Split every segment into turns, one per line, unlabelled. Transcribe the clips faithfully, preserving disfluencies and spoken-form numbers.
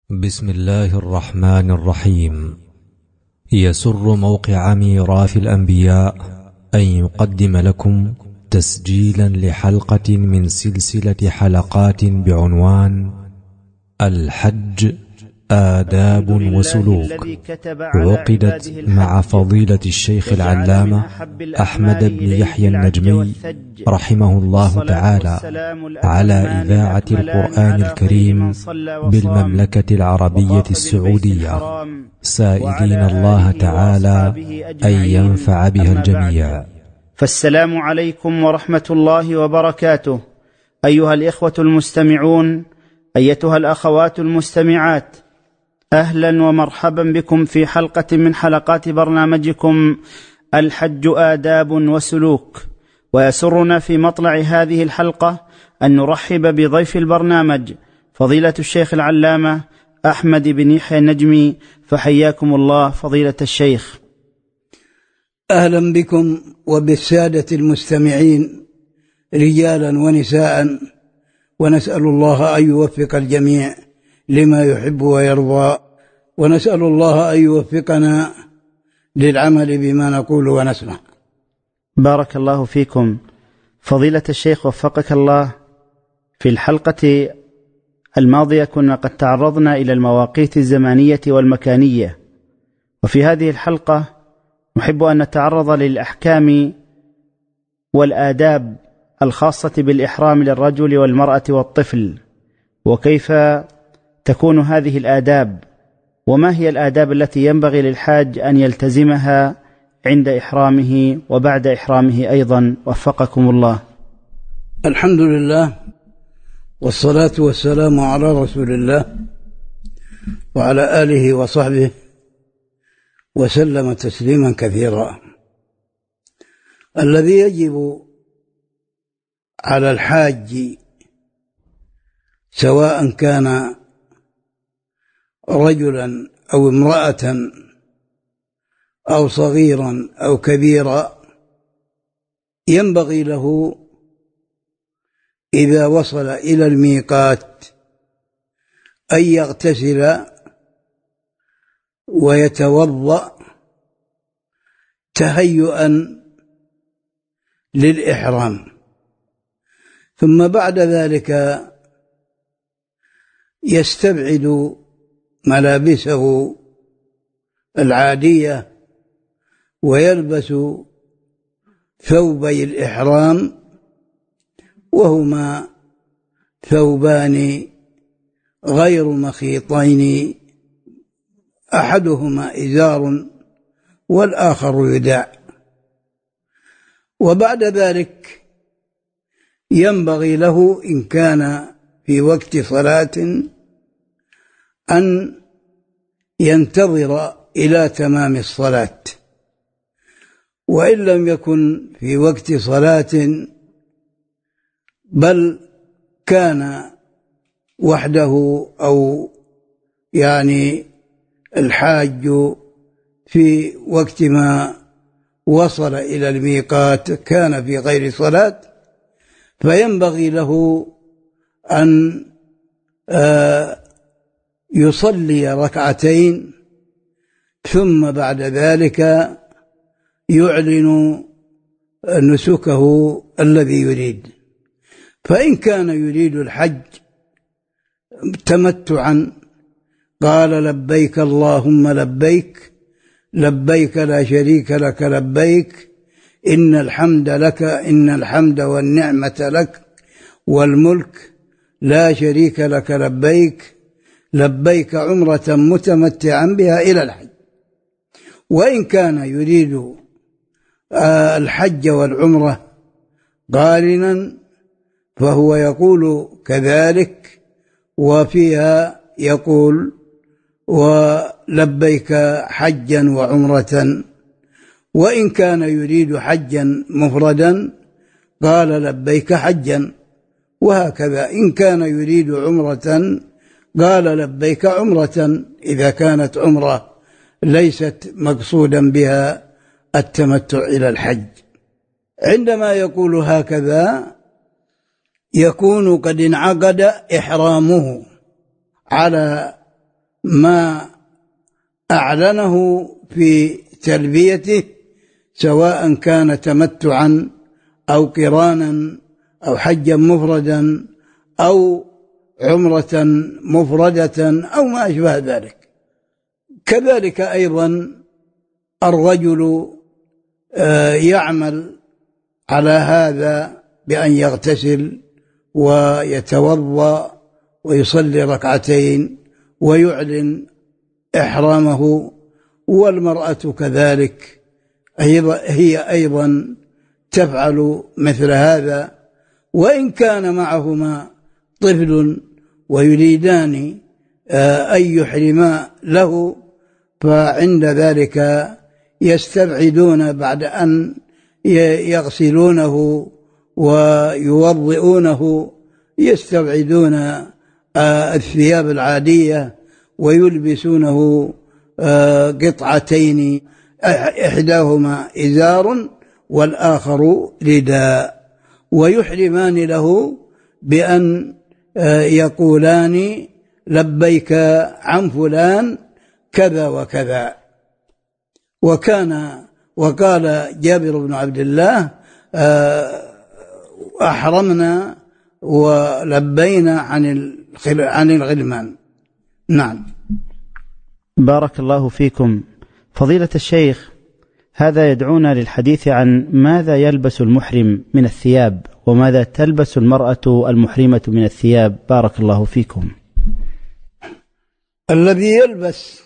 بسم الله الرحمن الرحيم. يسر موقع ميراث الأنبياء أن يقدم لكم تسجيلا لحلقة من سلسلة حلقات بعنوان الحج آداب وسلوك، عقدت مع فضيلة الشيخ العلامة أحمد بن يحيى النجمي رحمه الله تعالى على إذاعة القرآن الكريم بالمملكة العربية السعودية، سائلين الله تعالى أن ينفع بها الجميع.
فالسلام عليكم ورحمة الله وبركاته. أيها الإخوة المستمعون، أيتها الأخوات المستمعات، أهلا ومرحبا بكم في حلقة من حلقات برنامجكم الحج آداب وسلوك. ويسرنا في مطلع هذه الحلقة أن نرحب بضيف البرنامج فضيلة الشيخ العلامة أحمد بن يحيى النجمي، فحياكم الله فضيلة الشيخ.
أهلا بكم وبالسادة المستمعين رجالا ونساء، ونسأل الله أن يوفق الجميع لما يحب ويرضى، ونسأل الله أن يوفقنا للعمل بما نقول ونسمع.
بارك الله فيكم فضيلة الشيخ، وفقك الله. في الحلقة الماضية كنا قد تعرضنا إلى المواقيت الزمانية والمكانية، وفي هذه الحلقة نحب أن نتعرض للأحكام والآداب الخاصة بالإحرام للرجل والمرأة والطفل، وكيف تكون هذه الآداب، وما هي الآداب التي ينبغي للحاج أن يلتزمها عند إحرامه وبعد إحرامه أيضا، وفقكم الله.
الحمد لله، والصلاة والسلام على رسول الله وعلى آله وصحبه وسلم تسليما كثيرا. الذي يجب على الحاج سواء كان رجلا أو امرأة أو صغيرا أو كبيرا، ينبغي له إذا وصل إلى الميقات أن يغتسل ويتوضأ تهيئا للإحرام، ثم بعد ذلك يستبعد ملابسه العادية ويلبس ثوبي الإحرام، وهما ثوبان غير مخيطين، أحدهما إزار والآخر يداع. وبعد ذلك ينبغي له إن كان في وقت صلاة أن ينتظر إلى تمام الصلاة، وإن لم يكن في وقت صلاة بل كان وحده أو يعني الحاج في وقت ما وصل إلى الميقات كان في غير صلاة، فينبغي له أن يصلي ركعتين، ثم بعد ذلك يعلن نسكه الذي يريد. فإن كان يريد الحج تمتعا قال لبيك اللهم لبيك، لبيك لا شريك لك لبيك، إن الحمد لك إن الحمد والنعمة لك والملك لا شريك لك لبيك، لبيك عمرة متمتعا بها إلى الحج. وإن كان يريد الحج والعمرة قارنا فهو يقول كذلك، وفيها يقول ولبيك حجا وعمرة. وإن كان يريد حجا مفردا قال لبيك حجا، وهكذا إن كان يريد عمرة قال لبيك عمرة، إذا كانت عمرة ليست مقصودا بها التمتع إلى الحج. عندما يقول هكذا يكون قد انعقد إحرامه على ما أعلنه في تلبيته، سواء كان تمتعا أو قرانا أو حجا مفردا أو عمرة مفردة أو ما أشبه ذلك. كذلك أيضا الرجل يعمل على هذا بأن يغتسل ويتوضأ ويصلي ركعتين ويعلن إحرامه، والمرأة كذلك هي أيضا تفعل مثل هذا، وإن كان معهما طفل ويريدان أن يحرما له، فعند ذلك يستبعدون بعد أن يغسلونه ويوضئونه، يستبعدون الثياب العادية ويلبسونه قطعتين، إحداهما إزار والآخر رداء، ويحرمان له بأن يقولان لبيك عن فلان كذا وكذا. وكان وقال جابر بن عبد الله أحرمنا ولبينا عن عن الغلمان. نعم.
بارك الله فيكم. فضيلة الشيخ، هذا يدعونا للحديث عن ماذا يلبس المحرم من الثياب وماذا تلبس المرأة المحرمة من الثياب. بارك الله فيكم.
الذي يلبس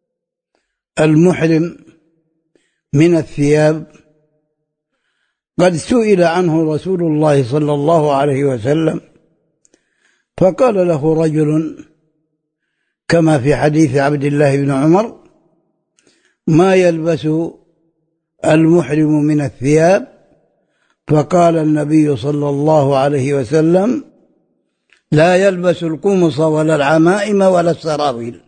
المحرم من الثياب قد سئل عنه رسول الله صلى الله عليه وسلم، فقال له رجل كما في حديث عبد الله بن عمر: ما يلبس المحرم من الثياب؟ فقال النبي صلى الله عليه وسلم: لا يلبس القمص ولا العمائم ولا السراويل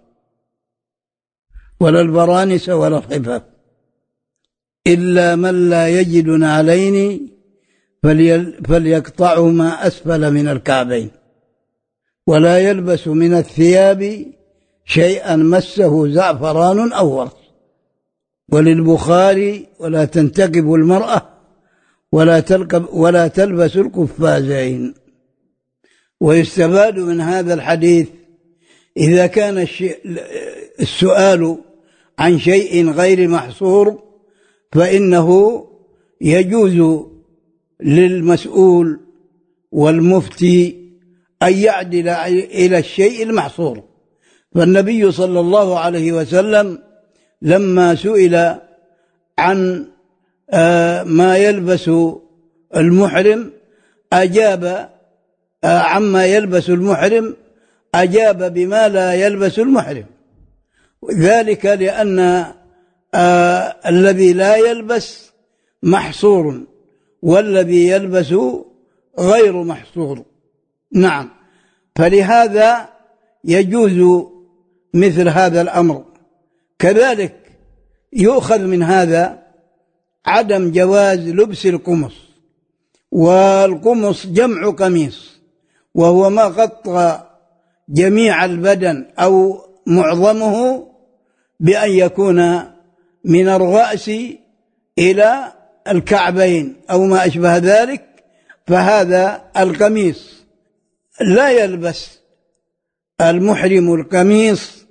ولا البرانس ولا الخفاف إلا من لا يجد نعلين فليقطعهما أسفل من الكعبين، ولا يلبس من الثياب شيئا مسه زعفران أو ورق. وللبخاري: ولا تنتقب المرأة ولا تلقب ولا تلبس القفازين. ويستفاد من هذا الحديث إذا كان السؤال عن شيء غير محصور فإنه يجوز للمسؤول والمفتي أن يعدل إلى الشيء المحصور. فالنبي صلى الله عليه وسلم لما سئل عن ما يلبس المحرم أجاب عما يلبس المحرم أجاب بما لا يلبس المحرم، ذلك لأن آه الذي لا يلبس محصور والذي يلبس غير محصور. نعم. فلهذا يجوز مثل هذا الأمر. كذلك يؤخذ من هذا عدم جواز لبس القمص، والقمص جمع قميص، وهو ما غطى جميع البدن أو معظمه بأن يكون من الرأس إلى الكعبين أو ما أشبه ذلك، فهذا القميص لا يلبس المحرم القميص،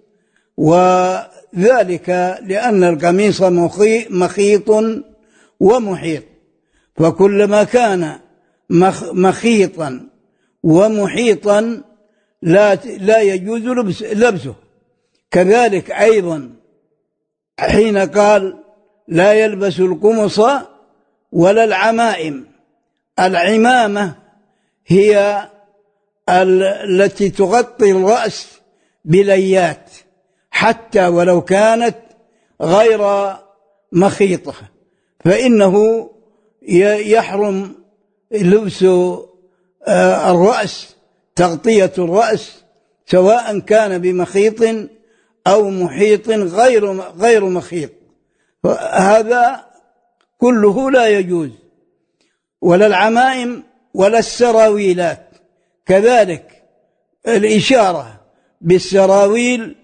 وذلك لأن القميص مخيط ومحيط، فكلما كان مخيطا ومحيطا لا لا يجوز لبس لبسه. كذلك أيضا حين قال لا يلبس القمص ولا العمائم، العمامة هي التي تغطي الرأس بليات حتى ولو كانت غير مخيطة، فإنه يحرم لبس الرأس، تغطية الرأس، سواء كان بمخيط أو محيط غير غير مخيط، هذا كله لا يجوز. ولا العمائم ولا السراويلات. كذلك الإشارة بالسراويل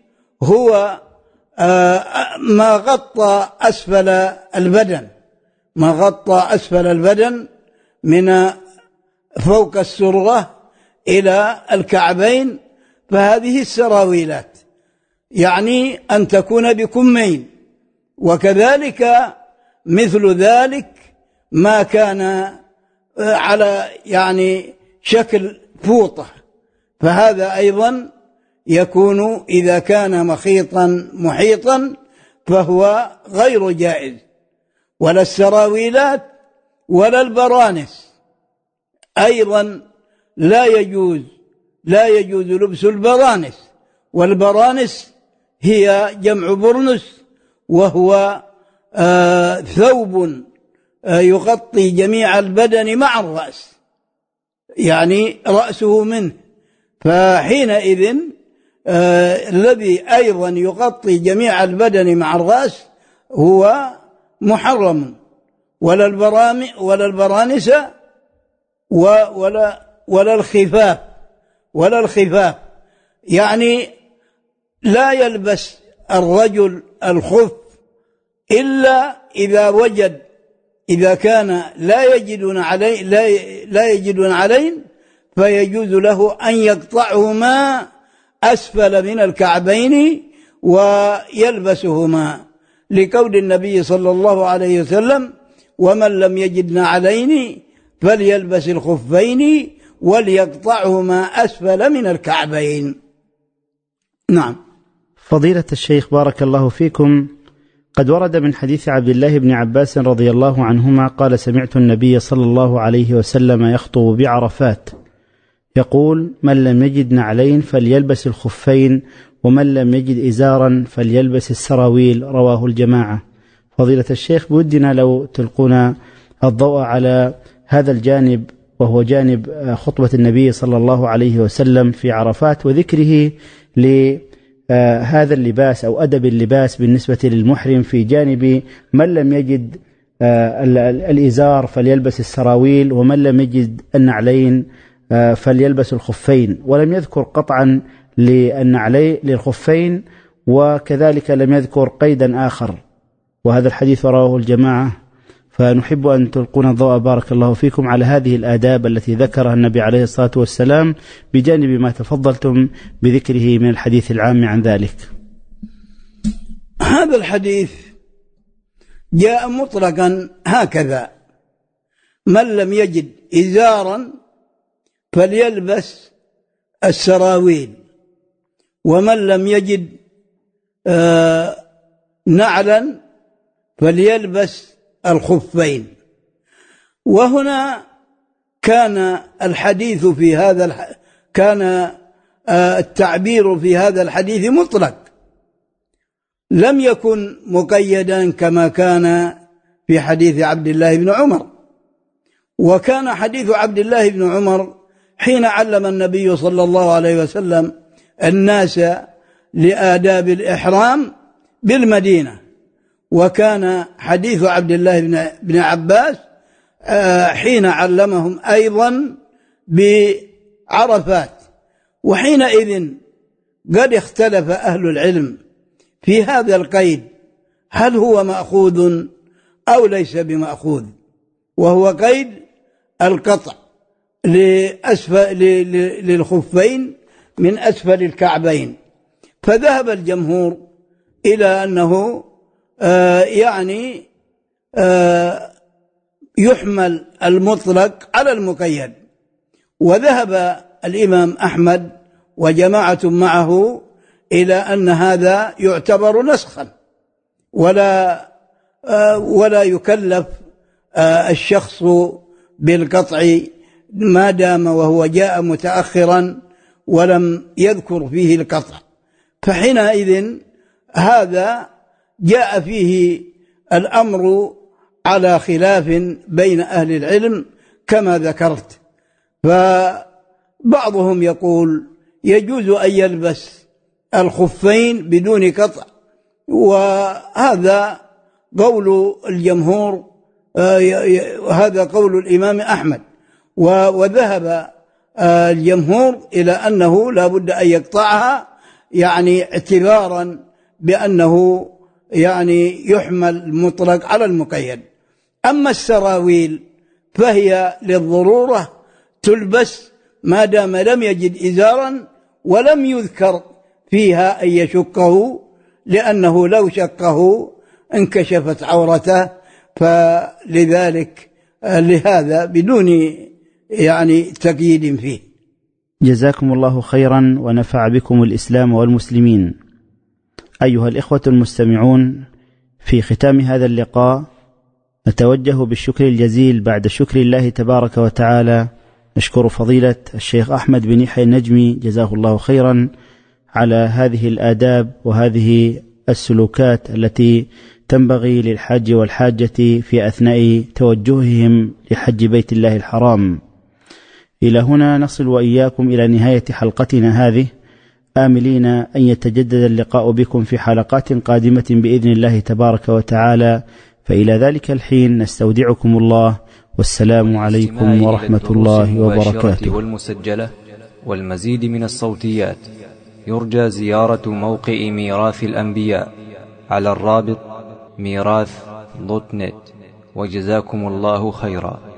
هو ما غطى أسفل البدن، ما غطى أسفل البدن من فوق السرة إلى الكعبين، فهذه السراويلات، يعني أن تكون بكمين. وكذلك مثل ذلك ما كان على يعني شكل فوطة، فهذا أيضا يكون إذا كان مخيطا محيطا فهو غير جائز. ولا السراويلات ولا البرانس أيضا لا يجوز لا يجوز لبس البرانس. والبرانس هي جمع برنس، وهو آه ثوب آه يغطي جميع البدن مع الرأس، يعني رأسه منه، فحينئذ آه الذي أيضا يغطي جميع البدن مع الرأس هو محرم. ولا البرام ولا البرانس ولا ولا الخفاف ولا الخفاف يعني لا يلبس الرجل الخف إلا إذا وجد إذا كان لا يجدون عليه لا لا يجدون عليه فيجوز له أن يقطعهما أسفل من الكعبين ويلبسهما، لقول النبي صلى الله عليه وسلم: ومن لم يجد نعلين فليلبس الخفين وليقطعهما أسفل من الكعبين. نعم.
فضيلة الشيخ بارك الله فيكم، قد ورد من حديث عبد الله بن عباس رضي الله عنهما قال: سمعت النبي صلى الله عليه وسلم يخطب بعرفات يقول: من لم يجد نعلين فليلبس الخفين، ومن لم يجد إزارا فليلبس السراويل. رواه الجماعة. فضيلة الشيخ، بودنا لو تلقون الضوء على هذا الجانب، وهو جانب خطبة النبي صلى الله عليه وسلم في عرفات وذكره لهذا اللباس أو أدب اللباس بالنسبة للمحرم، في جانب من لم يجد الإزار فليلبس السراويل، ومن لم يجد النعلين فليلبس الخفين، ولم يذكر قطعا للنعلين للخفين، وكذلك لم يذكر قيدا آخر، وهذا الحديث رواه الجماعة. فنحب أن تلقون الضوء بارك الله فيكم على هذه الآداب التي ذكرها النبي عليه الصلاة والسلام، بجانب ما تفضلتم بذكره من الحديث العام عن ذلك.
هذا الحديث جاء مطلقا هكذا: من لم يجد إزارا فليلبس السراويل، ومن لم يجد آه نعلا فليلبس الخفين. وهنا كان الحديث في هذا الح... كان آه التعبير في هذا الحديث مطلق، لم يكن مقيدا كما كان في حديث عبد الله بن عمر. وكان حديث عبد الله بن عمر حين علم النبي صلى الله عليه وسلم الناس لآداب الإحرام بالمدينة، وكان حديث عبد الله بن عباس حين علمهم أيضا بعرفات. وحينئذ قد اختلف أهل العلم في هذا القيد، هل هو مأخوذ أو ليس بمأخوذ، وهو قيد القطع لأسفل للخفين من أسفل الكعبين. فذهب الجمهور إلى أنه آه يعني آه يحمل المطلق على المقيد، وذهب الإمام أحمد وجماعة معه إلى أن هذا يعتبر نسخا، ولا آه ولا يكلف آه الشخص بالقطع ما دام وهو جاء متأخرا ولم يذكر فيه القطع. فحينئذ هذا جاء فيه الأمر على خلاف بين أهل العلم كما ذكرت. فبعضهم يقول يجوز أن يلبس الخفين بدون قطع، وهذا قول الجمهور، هذا قول الإمام أحمد. وذهب الجمهور إلى أنه لا بد أن يقطعها يعني اعتبارا بأنه يعني يحمل مطلق على المقيد. أما السراويل فهي للضرورة تلبس ما دام لم يجد إزارا ولم يذكر فيها أن يشكه، لأنه لو شكه انكشفت عورته، فلذلك لهذا بدون يعني تقييد فيه.
جزاكم الله خيرا ونفع بكم الإسلام والمسلمين. أيها الإخوة المستمعون، في ختام هذا اللقاء نتوجه بالشكر الجزيل بعد شكر الله تبارك وتعالى نشكر فضيلة الشيخ أحمد بن يحيى النجمي جزاه الله خيرا على هذه الآداب وهذه السلوكات التي تنبغي للحاج والحاجة في أثناء توجههم لحج بيت الله الحرام. إلى هنا نصل وإياكم إلى نهاية حلقتنا هذه، آملين أن يتجدد اللقاء بكم في حلقات قادمة بإذن الله تبارك وتعالى، فإلى ذلك الحين نستودعكم الله، والسلام عليكم ورحمة الله وبركاته.
والمسجلة والمزيد من الصوتيات يرجى زيارة موقع ميراث الأنبياء على الرابط ميراث دوت نت، وجزاكم الله خيرا.